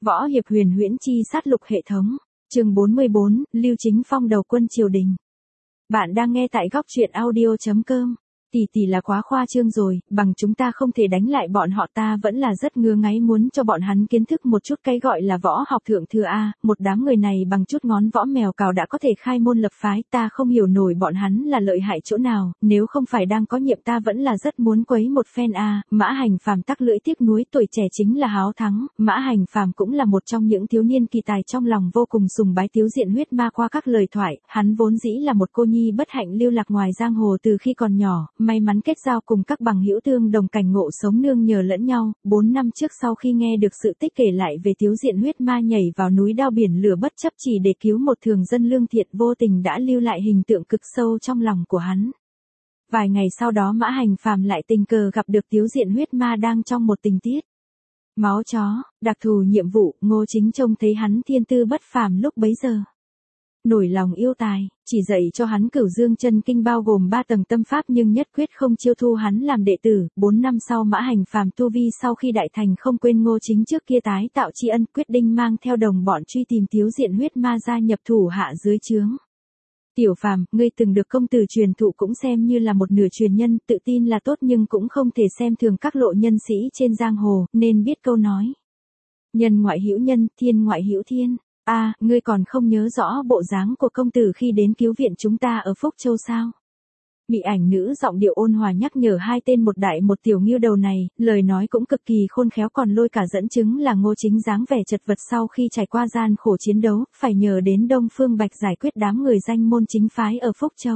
Võ hiệp huyền huyễn chi sát lục hệ thống. Chương 44, Lưu Chính Phong đầu quân triều đình. Bạn đang nghe tại góc truyện audio.com. Tỷ là quá khoa trương rồi, bằng chúng ta không thể đánh lại bọn họ, ta vẫn là rất ngứa ngáy muốn cho bọn hắn kiến thức một chút cái gọi là võ học thượng thừa a, một đám người này bằng chút ngón võ mèo cào đã có thể khai môn lập phái, ta không hiểu nổi bọn hắn là lợi hại chỗ nào, nếu không phải đang có nhiệm ta vẫn là rất muốn quấy một phen a. Mã Hành Phàm tắc lưỡi tiếc nuối, tuổi trẻ chính là háo thắng, Mã Hành Phàm cũng là một trong những thiếu niên kỳ tài trong lòng vô cùng sùng bái Tiếu Diện huyết ma qua các lời thoại, hắn vốn dĩ là một cô nhi bất hạnh lưu lạc ngoài giang hồ từ khi còn nhỏ, may mắn kết giao cùng các bằng hữu tương đồng cảnh ngộ sống nương nhờ lẫn nhau. 4 năm trước sau khi nghe được sự tích kể lại về Tiếu Diện huyết ma nhảy vào núi đao biển lửa bất chấp chỉ để cứu một thường dân lương thiện, vô tình đã lưu lại hình tượng cực sâu trong lòng của hắn. Vài ngày sau đó Mã Hành Phàm lại tình cờ gặp được Tiếu Diện huyết ma đang trong một tình tiết máu chó, đặc thù nhiệm vụ. Ngô Chính trông thấy hắn thiên tư bất phàm lúc bấy giờ, nổi lòng yêu tài, chỉ dạy cho hắn Cửu Dương Chân Kinh bao gồm 3 tầng tâm pháp nhưng nhất quyết không chiêu thu hắn làm đệ tử. 4 năm sau Mã Hành Phàm tu vi sau khi đại thành không quên Ngô Chính trước kia tái tạo tri ân, quyết định mang theo đồng bọn truy tìm Tiếu Diện huyết ma gia nhập thủ hạ dưới trướng. Tiểu Phàm, ngươi từng được công tử truyền thụ cũng xem như là một nửa truyền nhân, tự tin là tốt nhưng cũng không thể xem thường các lộ nhân sĩ trên giang hồ, nên biết câu nói nhân ngoại hữu nhân, thiên ngoại hữu thiên. Ngươi còn không nhớ rõ bộ dáng của công tử khi đến cứu viện chúng ta ở Phúc Châu sao? Mị ảnh nữ giọng điệu ôn hòa nhắc nhở hai tên một đại một tiểu ngưu đầu này, lời nói cũng cực kỳ khôn khéo, còn lôi cả dẫn chứng là Ngô Chính dáng vẻ chật vật sau khi trải qua gian khổ chiến đấu, phải nhờ đến Đông Phương Bạch giải quyết đám người danh môn chính phái ở Phúc Châu.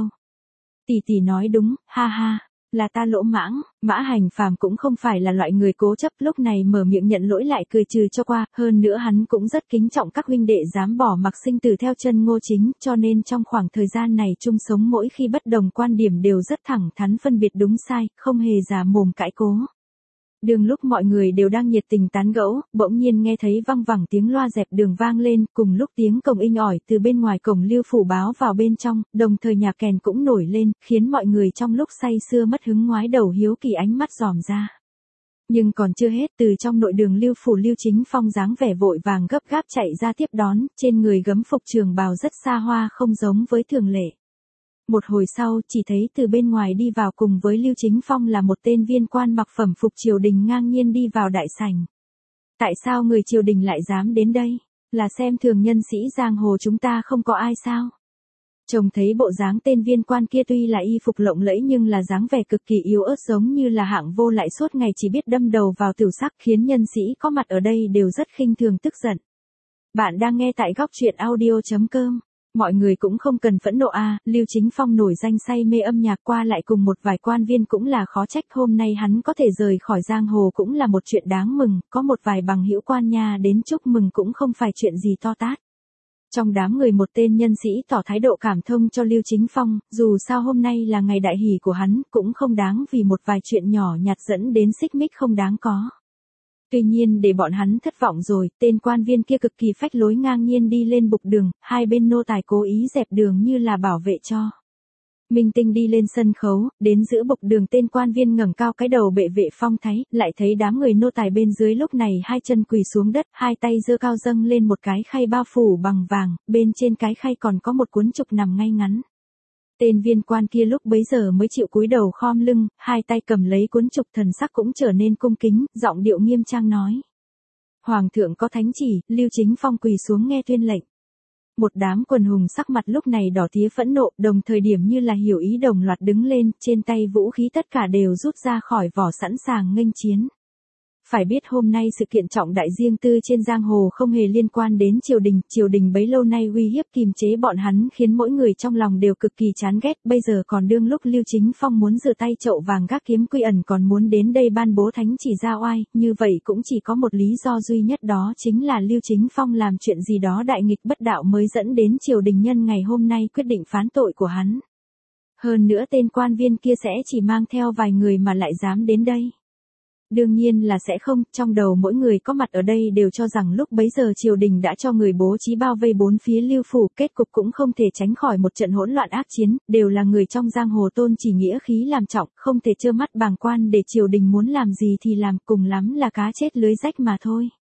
Tỷ nói đúng, ha ha. Là ta lỗ mãng. Mã Hành Phàm cũng không phải là loại người cố chấp, lúc này mở miệng nhận lỗi lại cười trừ cho qua, hơn nữa hắn cũng rất kính trọng các huynh đệ dám bỏ mặc sinh tử theo chân Ngô Chính, cho nên trong khoảng thời gian này chung sống mỗi khi bất đồng quan điểm đều rất thẳng thắn phân biệt đúng sai, không hề giả mồm cãi cố. Đường lúc mọi người đều đang nhiệt tình tán gẫu, bỗng nhiên nghe thấy văng vẳng tiếng loa dẹp đường vang lên, cùng lúc tiếng cồng inh ỏi từ bên ngoài cổng Lưu phủ báo vào bên trong, đồng thời nhạc kèn cũng nổi lên, khiến mọi người trong lúc say sưa mất hứng ngoái đầu hiếu kỳ ánh mắt dòm ra. Nhưng còn chưa hết, từ trong nội đường Lưu phủ Lưu Chính Phong dáng vẻ vội vàng gấp gáp chạy ra tiếp đón, trên người gấm phục trường bào rất xa hoa không giống với thường lệ. Một hồi sau, chỉ thấy từ bên ngoài đi vào cùng với Lưu Chính Phong là một tên viên quan mặc phẩm phục triều đình ngang nhiên đi vào đại sảnh. Tại sao người triều đình lại dám đến đây? Là xem thường nhân sĩ giang hồ chúng ta không có ai sao? Trông thấy bộ dáng tên viên quan kia tuy là y phục lộng lẫy nhưng là dáng vẻ cực kỳ yếu ớt, giống như là hạng vô lại suốt ngày chỉ biết đâm đầu vào tiểu sắc, khiến nhân sĩ có mặt ở đây đều rất khinh thường tức giận. Bạn đang nghe tại góc truyện audio.com. Mọi người cũng không cần phẫn nộ Lưu Chính Phong nổi danh say mê âm nhạc, qua lại cùng một vài quan viên cũng là khó trách, hôm nay hắn có thể rời khỏi giang hồ cũng là một chuyện đáng mừng, có một vài bằng hữu quan nha đến chúc mừng cũng không phải chuyện gì to tát. Trong đám người một tên nhân sĩ tỏ thái độ cảm thông cho Lưu Chính Phong, dù sao hôm nay là ngày đại hỷ của hắn, cũng không đáng vì một vài chuyện nhỏ nhặt dẫn đến xích mích không đáng có. Tuy nhiên để bọn hắn thất vọng rồi, tên quan viên kia cực kỳ phách lối ngang nhiên đi lên bục đường, hai bên nô tài cố ý dẹp đường như là bảo vệ cho minh tinh đi lên sân khấu. Đến giữa bục đường tên quan viên ngẩng cao cái đầu bệ vệ phong thái, lại thấy đám người nô tài bên dưới lúc này hai chân quỳ xuống đất, hai tay giơ cao dâng lên một cái khay bao phủ bằng vàng, bên trên cái khay còn có một cuốn trục nằm ngay ngắn. Tên viên quan kia lúc bấy giờ mới chịu cúi đầu khom lưng, hai tay cầm lấy cuốn trục, thần sắc cũng trở nên cung kính, giọng điệu nghiêm trang nói: Hoàng thượng có thánh chỉ. Lưu Chính Phong quỳ xuống nghe tuyên lệnh. Một đám quần hùng sắc mặt lúc này đỏ tía phẫn nộ, đồng thời điểm như là hiểu ý đồng loạt đứng lên, trên tay vũ khí tất cả đều rút ra khỏi vỏ sẵn sàng nghênh chiến. Phải biết hôm nay sự kiện trọng đại riêng tư trên giang hồ không hề liên quan đến triều đình bấy lâu nay uy hiếp kiềm chế bọn hắn khiến mỗi người trong lòng đều cực kỳ chán ghét, bây giờ còn đương lúc Lưu Chính Phong muốn rửa tay chậu vàng gác kiếm quy ẩn còn muốn đến đây ban bố thánh chỉ ra oai, như vậy cũng chỉ có một lý do duy nhất, đó chính là Lưu Chính Phong làm chuyện gì đó đại nghịch bất đạo mới dẫn đến triều đình nhân ngày hôm nay quyết định phán tội của hắn. Hơn nữa tên quan viên kia sẽ chỉ mang theo vài người mà lại dám đến đây. Đương nhiên là sẽ không, trong đầu mỗi người có mặt ở đây đều cho rằng lúc bấy giờ triều đình đã cho người bố trí bao vây bốn phía Lưu phủ, kết cục cũng không thể tránh khỏi một trận hỗn loạn ác chiến, đều là người trong giang hồ tôn chỉ nghĩa khí làm trọng, không thể trơ mắt bàng quan để triều đình muốn làm gì thì làm, cùng lắm là cá chết lưới rách mà thôi.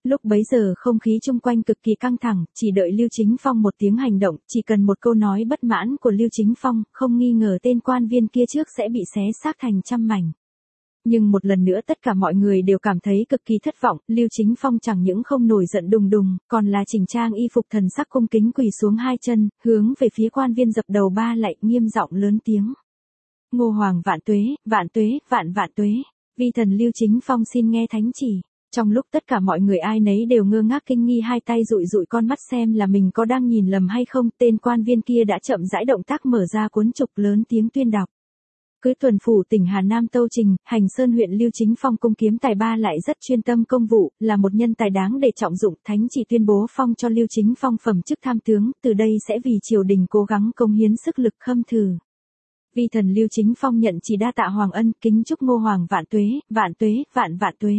Lúc bấy giờ không khí chung quanh cực kỳ căng thẳng, chỉ đợi Lưu Chính Phong một tiếng hành động, chỉ cần một câu nói bất mãn của Lưu Chính Phong, không nghi ngờ tên quan viên kia trước sẽ bị xé xác thành trăm mảnh. Nhưng một lần nữa tất cả mọi người đều cảm thấy cực kỳ thất vọng, Lưu Chính Phong chẳng những không nổi giận đùng đùng, còn là chỉnh trang y phục thần sắc cung kính quỳ xuống hai chân, hướng về phía quan viên dập đầu ba lạy, nghiêm giọng lớn tiếng. Ngô Hoàng vạn tuế, vạn tuế, vạn vạn tuế. Vi thần Lưu Chính Phong xin nghe thánh chỉ. Trong lúc tất cả mọi người ai nấy đều ngơ ngác kinh nghi, hai tay dụi dụi con mắt xem là mình có đang nhìn lầm hay không, tên quan viên kia đã chậm rãi động tác mở ra cuốn trục, lớn tiếng tuyên đọc. Cứ tuần phủ tỉnh Hà Nam Tâu Trình, Hành Sơn huyện Lưu Chính Phong cung kiếm tài ba lại rất chuyên tâm công vụ, là một nhân tài đáng để trọng dụng, thánh chỉ tuyên bố phong cho Lưu Chính Phong phẩm chức tham tướng, từ đây sẽ vì triều đình cố gắng cống hiến sức lực khâm thử. Vi thần Lưu Chính Phong nhận chỉ đa tạ Hoàng ân, kính chúc Ngô Hoàng vạn tuế, vạn tuế, vạn vạn tuế.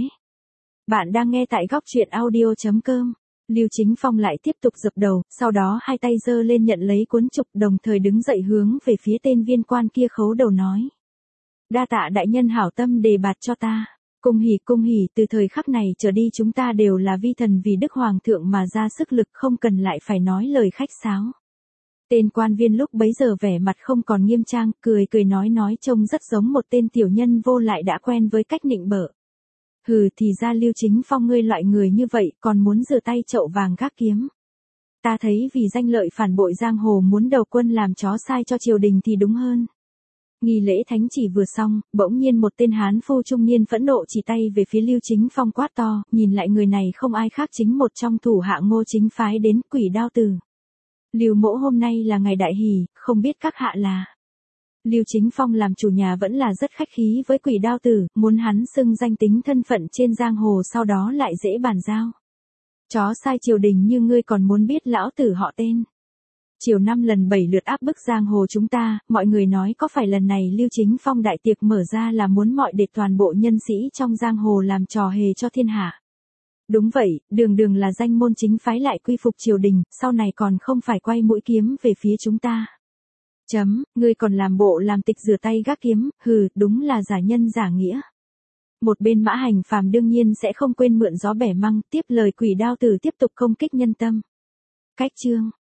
Bạn đang nghe tại góc truyện audio.com. Lưu Chính Phong lại tiếp tục dập đầu, sau đó hai tay giơ lên nhận lấy cuốn trục, đồng thời đứng dậy hướng về phía tên viên quan kia khấu đầu nói. Đa tạ đại nhân hảo tâm đề bạt cho ta. Cung hỉ, từ thời khắc này trở đi chúng ta đều là vi thần vì Đức Hoàng thượng mà ra sức lực, không cần lại phải nói lời khách sáo. Tên quan viên lúc bấy giờ vẻ mặt không còn nghiêm trang, cười nói trông rất giống một tên tiểu nhân vô lại đã quen với cách nịnh bợ. Hừ, thì ra Lưu Chính Phong ngươi loại người như vậy, còn muốn rửa tay chậu vàng gác kiếm. Ta thấy vì danh lợi phản bội giang hồ muốn đầu quân làm chó sai cho triều đình thì đúng hơn. Nghi lễ thánh chỉ vừa xong, bỗng nhiên một tên hán phu trung niên phẫn nộ chỉ tay về phía Lưu Chính Phong quát to, nhìn lại người này không ai khác chính một trong thủ hạ Ngô Chính phái đến Quỷ Đao Tử. Lưu mỗ hôm nay là ngày đại hỷ, không biết các hạ là. Lưu Chính Phong làm chủ nhà vẫn là rất khách khí với Quỷ Đao Tử, muốn hắn xưng danh tính thân phận trên giang hồ sau đó lại dễ bàn giao. Chó sai triều đình như ngươi còn muốn biết lão tử họ tên. Chiều 5 lần 7 lượt áp bức giang hồ chúng ta, mọi người nói có phải lần này Lưu Chính Phong đại tiệc mở ra là muốn mọi để toàn bộ nhân sĩ trong giang hồ làm trò hề cho thiên hạ. Đúng vậy, đường là danh môn chính phái lại quy phục triều đình, sau này còn không phải quay mũi kiếm về phía chúng ta. Ngươi còn làm bộ làm tịch rửa tay gác kiếm, hừ, đúng là giả nhân giả nghĩa. Một bên Mã Hành Phàm đương nhiên sẽ không quên mượn gió bẻ măng, tiếp lời Quỷ Đao Tử tiếp tục công kích nhân tâm. Cách chương